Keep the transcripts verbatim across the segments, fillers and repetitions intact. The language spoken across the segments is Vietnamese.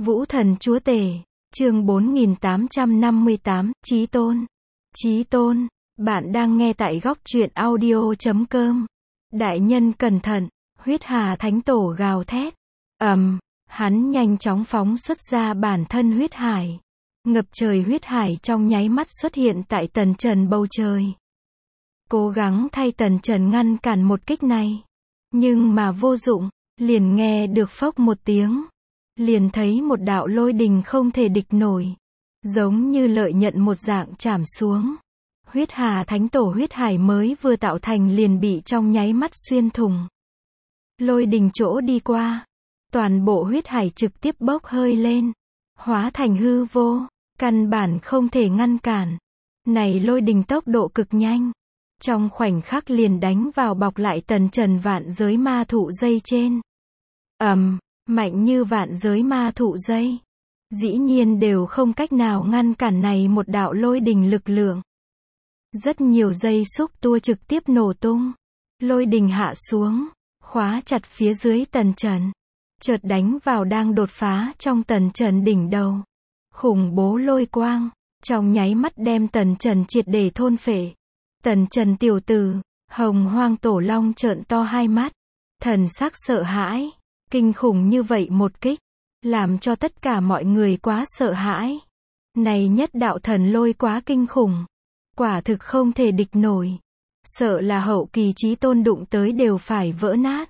Vũ Thần Chúa Tể, chương bốn nghìn tám trăm năm mươi tám, Chí Tôn. Chí Tôn, bạn đang nghe tại góc truyện audio chấm com. Đại nhân cẩn thận, huyết hà thánh tổ gào thét. ầm, um, hắn nhanh chóng phóng xuất ra bản thân huyết hải. Ngập trời huyết hải trong nháy mắt xuất hiện tại tần trần bầu trời. Cố gắng thay tần trần ngăn cản một kích này. Nhưng mà vô dụng, liền nghe được phốc một tiếng. Liền thấy một đạo lôi đình không thể địch nổi. Giống như lợi nhận một dạng chảm xuống. Huyết hà thánh tổ huyết hải mới vừa tạo thành liền bị trong nháy mắt xuyên thủng. Lôi đình chỗ đi qua. Toàn bộ huyết hải trực tiếp bốc hơi lên. Hóa thành hư vô. Căn bản không thể ngăn cản. Này lôi đình tốc độ cực nhanh. Trong khoảnh khắc liền đánh vào bọc lại tần trần vạn giới ma thụ dây trên. ầm, um, mạnh như vạn giới ma thụ dây. Dĩ nhiên đều không cách nào ngăn cản này một đạo lôi đình lực lượng. Rất nhiều dây xúc tua trực tiếp nổ tung. Lôi đình hạ xuống, khóa chặt phía dưới tần trần. Chợt đánh vào đang đột phá trong tần trần đỉnh đầu. Khủng bố lôi quang, trong nháy mắt đem tần trần triệt để thôn phệ. Tần trần tiểu tử, hồng hoang tổ long trợn to hai mắt. Thần sắc sợ hãi, kinh khủng như vậy một kích. Làm cho tất cả mọi người quá sợ hãi. Này nhất đạo thần lôi quá kinh khủng. Quả thực không thể địch nổi. Sợ là hậu kỳ chí tôn đụng tới đều phải vỡ nát.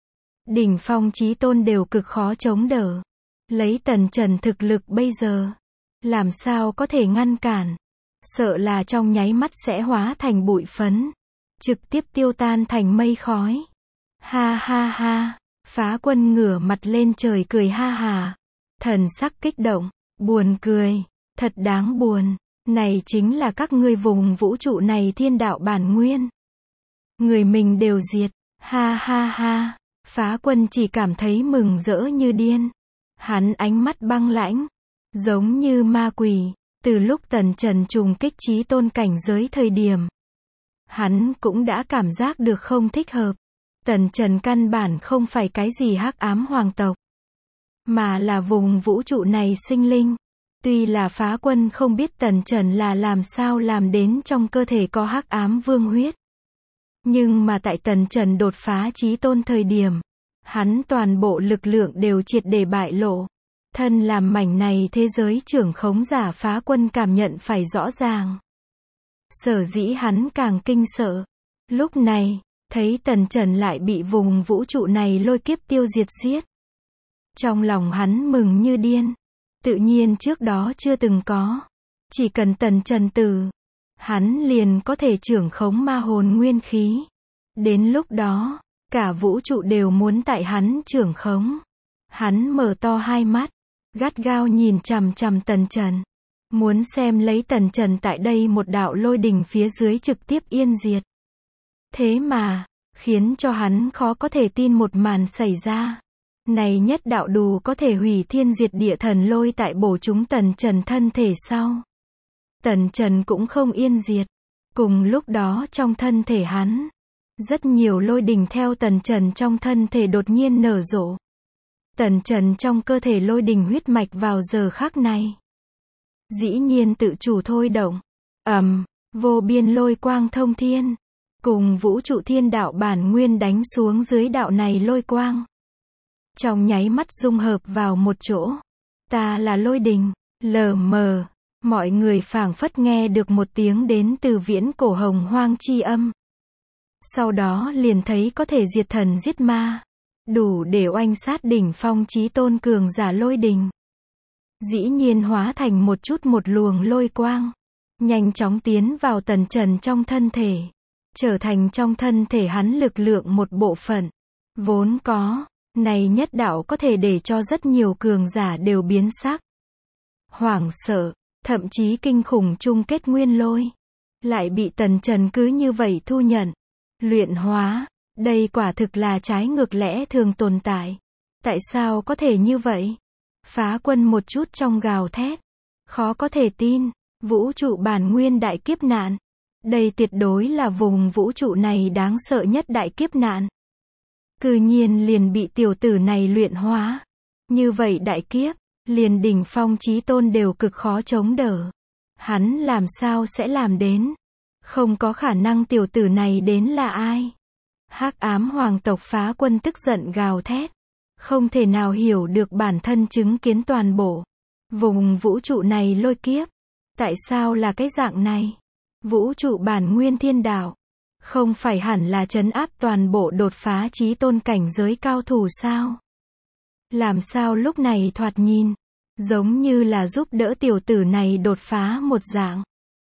Đỉnh phong chí tôn đều cực khó chống đỡ. Lấy tần trần thực lực bây giờ. Làm sao có thể ngăn cản. Sợ là trong nháy mắt sẽ hóa thành bụi phấn. Trực tiếp tiêu tan thành mây khói. Ha ha ha. Phá quân ngửa mặt lên trời cười ha hà. Thần sắc kích động. Buồn cười. Thật đáng buồn. Này chính là các ngươi vùng vũ trụ này thiên đạo bản nguyên. Người mình đều diệt. Ha ha ha. Phá quân chỉ cảm thấy mừng rỡ như điên. Hắn ánh mắt băng lãnh. Giống như ma quỷ. Từ lúc tần trần trùng kích chí tôn cảnh giới thời điểm. Hắn cũng đã cảm giác được không thích hợp. Tần trần căn bản không phải cái gì hắc ám hoàng tộc. Mà là vùng vũ trụ này sinh linh. Tuy là phá quân không biết tần trần là làm sao làm đến trong cơ thể có hắc ám vương huyết. Nhưng mà tại tần trần đột phá chí tôn thời điểm. Hắn toàn bộ lực lượng đều triệt để bại lộ. Thân làm mảnh này thế giới trưởng khống giả phá quân cảm nhận phải rõ ràng. Sở dĩ hắn càng kinh sợ. Lúc này, thấy tần trần lại bị vùng vũ trụ này lôi kiếp tiêu diệt giết. Trong lòng hắn mừng như điên. Tự nhiên trước đó chưa từng có. Chỉ cần tần trần tử. Hắn liền có thể trưởng khống ma hồn nguyên khí. Đến lúc đó, cả vũ trụ đều muốn tại hắn trưởng khống. Hắn mở to hai mắt. Gắt gao nhìn chằm chằm tần trần. Muốn xem lấy tần trần tại đây một đạo lôi đình phía dưới trực tiếp yên diệt. Thế mà, khiến cho hắn khó có thể tin một màn xảy ra. Này nhất đạo đủ có thể hủy thiên diệt địa thần lôi tại bổ chúng tần trần thân thể sau. Tần trần cũng không yên diệt. Cùng lúc đó trong thân thể hắn. Rất nhiều lôi đình theo tần trần trong thân thể đột nhiên nở rộ. Tần trần trong cơ thể lôi đình huyết mạch vào giờ khắc này. Dĩ nhiên tự chủ thôi động. ầm, um, vô biên lôi quang thông thiên. Cùng vũ trụ thiên đạo bản nguyên đánh xuống dưới đạo này lôi quang. Trong nháy mắt dung hợp vào một chỗ. Ta là lôi đình. Lờ mờ. Mọi người phảng phất nghe được một tiếng đến từ viễn cổ hồng hoang chi âm. Sau đó liền thấy có thể diệt thần giết ma. Đủ để oanh sát đỉnh phong chí tôn cường giả lôi đình. Dĩ nhiên hóa thành một chút một luồng lôi quang. Nhanh chóng tiến vào tần trần trong thân thể. Trở thành trong thân thể hắn lực lượng một bộ phận. Vốn có. Này nhất đạo có thể để cho rất nhiều cường giả đều biến sắc. Hoảng sợ. Thậm chí kinh khủng chung kết nguyên lôi. Lại bị tần trần cứ như vậy thu nhận. Luyện hóa. Đây quả thực là trái ngược lẽ thường tồn tại. Tại sao có thể như vậy? Phá quân một chút trong gào thét. Khó có thể tin. Vũ trụ bản nguyên đại kiếp nạn. Đây tuyệt đối là vùng vũ trụ này đáng sợ nhất đại kiếp nạn. Cư nhiên liền bị tiểu tử này luyện hóa. Như vậy đại kiếp, liền đỉnh phong chí tôn đều cực khó chống đỡ. Hắn làm sao sẽ làm đến? Không có khả năng tiểu tử này đến là ai? Hắc ám hoàng tộc Phá Quân tức giận gào thét. Không thể nào hiểu được bản thân chứng kiến toàn bộ vùng vũ trụ này lôi kiếp. Tại sao là cái dạng này? Vũ trụ bản nguyên thiên đạo. Không phải hẳn là trấn áp toàn bộ đột phá chí tôn cảnh giới cao thủ sao? Làm sao lúc này thoạt nhìn, giống như là giúp đỡ tiểu tử này đột phá một dạng.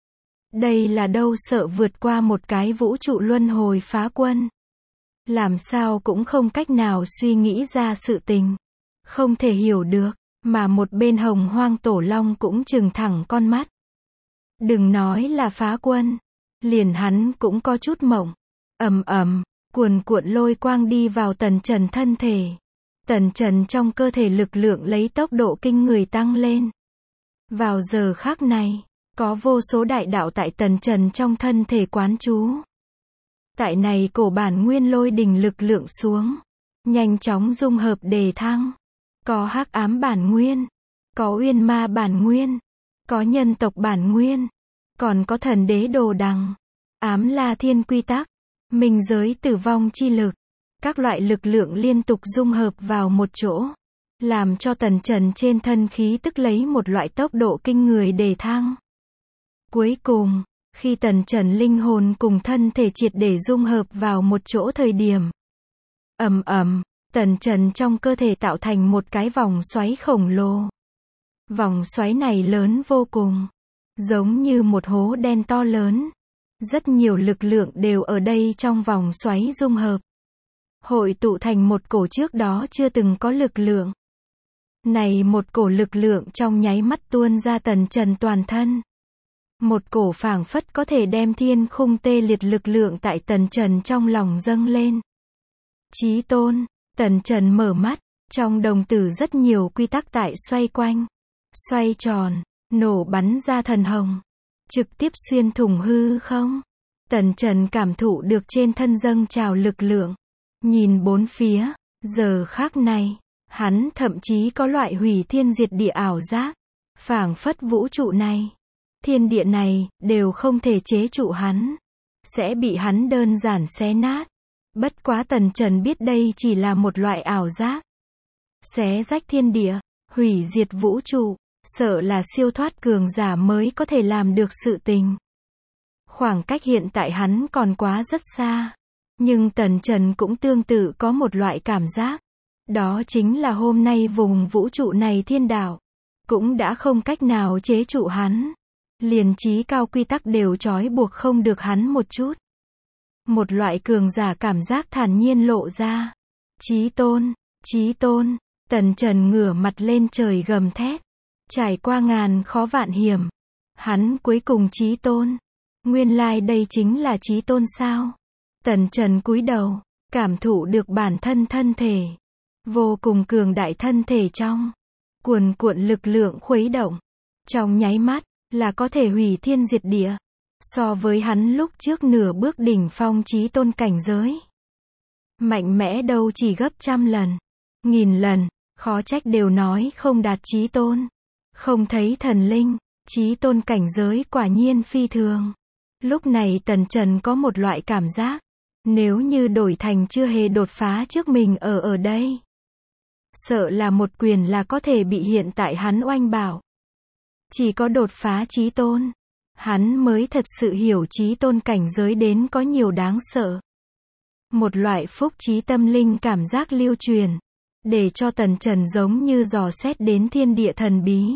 Đây là đâu sợ vượt qua một cái vũ trụ luân hồi phá quân. Làm sao cũng không cách nào suy nghĩ ra sự tình. Không thể hiểu được, mà một bên hồng hoang tổ long cũng trừng thẳng con mắt. Đừng nói là phá quân, liền hắn cũng có chút mộng. Ầm ầm, cuồn cuộn lôi quang đi vào Tần Trần thân thể. Tần Trần trong cơ thể lực lượng lấy tốc độ kinh người tăng lên. Vào giờ khắc này, có vô số đại đạo tại Tần Trần trong thân thể quán trú. Tại này cổ bản nguyên lôi đình lực lượng xuống, nhanh chóng dung hợp đề thăng. Có hắc ám bản nguyên, có uyên ma bản nguyên, có nhân tộc bản nguyên, còn có thần đế đồ đằng, ám la thiên quy tắc, minh giới tử vong chi lực. Các loại lực lượng liên tục dung hợp vào một chỗ, làm cho Tần Trần trên thân khí tức lấy một loại tốc độ kinh người đề thăng. Cuối cùng, khi Tần Trần linh hồn cùng thân thể triệt để dung hợp vào một chỗ thời điểm. Ầm ầm, Tần Trần trong cơ thể tạo thành một cái vòng xoáy khổng lồ. Vòng xoáy này lớn vô cùng, giống như một hố đen to lớn. Rất nhiều lực lượng đều ở đây trong vòng xoáy dung hợp. Hội tụ thành một cổ trước đó chưa từng có lực lượng. Này một cổ lực lượng trong nháy mắt tuôn ra Tần Trần toàn thân. Một cổ phảng phất có thể đem thiên khung tê liệt lực lượng tại Tần Trần trong lòng dâng lên. Chí tôn, Tần Trần mở mắt, trong đồng tử rất nhiều quy tắc tại xoay quanh, xoay tròn, nổ bắn ra thần hồng, trực tiếp xuyên thủng hư không. Tần Trần cảm thụ được trên thân dâng trào lực lượng, nhìn bốn phía, giờ khắc này, hắn thậm chí có loại hủy thiên diệt địa ảo giác, phảng phất vũ trụ này, thiên địa này, đều không thể chế trụ hắn, sẽ bị hắn đơn giản xé nát. Bất quá Tần Trần biết đây chỉ là một loại ảo giác. Xé rách thiên địa, hủy diệt vũ trụ, sợ là siêu thoát cường giả mới có thể làm được sự tình. Khoảng cách hiện tại hắn còn quá rất xa. Nhưng Tần Trần cũng tương tự có một loại cảm giác. Đó chính là hôm nay vùng vũ trụ này thiên đạo cũng đã không cách nào chế trụ hắn. Liền trí cao quy tắc đều trói buộc không được hắn một chút. Một loại cường giả cảm giác thản nhiên lộ ra. Chí tôn, chí tôn, Tần Trần ngửa mặt lên trời gầm thét. Trải qua ngàn khó vạn hiểm, hắn cuối cùng chí tôn. Nguyên lai đây chính là chí tôn sao? Tần Trần cúi đầu, cảm thụ được bản thân thân thể. Vô cùng cường đại thân thể trong. Cuồn cuộn lực lượng khuấy động. Trong nháy mắt, là có thể hủy thiên diệt địa. So với hắn lúc trước nửa bước đỉnh phong chí tôn cảnh giới. Mạnh mẽ đâu chỉ gấp trăm lần. Nghìn lần, khó trách đều nói không đạt chí tôn. Không thấy thần linh, chí tôn cảnh giới quả nhiên phi thường. Lúc này Tần Trần có một loại cảm giác. Nếu như đổi thành chưa hề đột phá trước mình ở ở đây. Sợ là một quyền là có thể bị hiện tại hắn oanh bảo. Chỉ có đột phá chí tôn. Hắn mới thật sự hiểu chí tôn cảnh giới đến có nhiều đáng sợ. Một loại phúc trí tâm linh cảm giác lưu truyền. Để cho Tần Trần giống như dò xét đến thiên địa thần bí.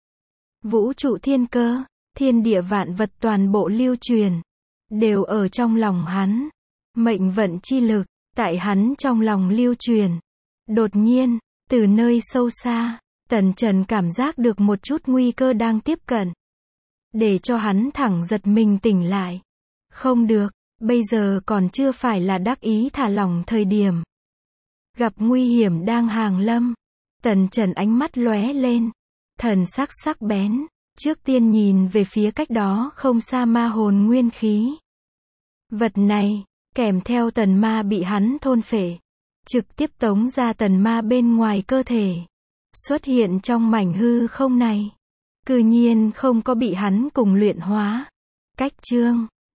Vũ trụ thiên cơ, thiên địa vạn vật toàn bộ lưu truyền. Đều ở trong lòng hắn. Mệnh vận chi lực, tại hắn trong lòng lưu truyền. Đột nhiên, từ nơi sâu xa, Tần Trần cảm giác được một chút nguy cơ đang tiếp cận. Để cho hắn thẳng giật mình tỉnh lại. Không được, bây giờ còn chưa phải là đắc ý thả lỏng thời điểm. Gặp nguy hiểm đang hàng lâm. Tần Trần ánh mắt lóe lên. Thần sắc sắc bén. Trước tiên nhìn về phía cách đó không xa ma hồn nguyên khí. Vật này, kèm theo tần ma bị hắn thôn phệ. Trực tiếp tống ra tần ma bên ngoài cơ thể. xuất hiện trong mảnh hư không này. Cư nhiên không có bị hắn cùng luyện hóa. Cách chương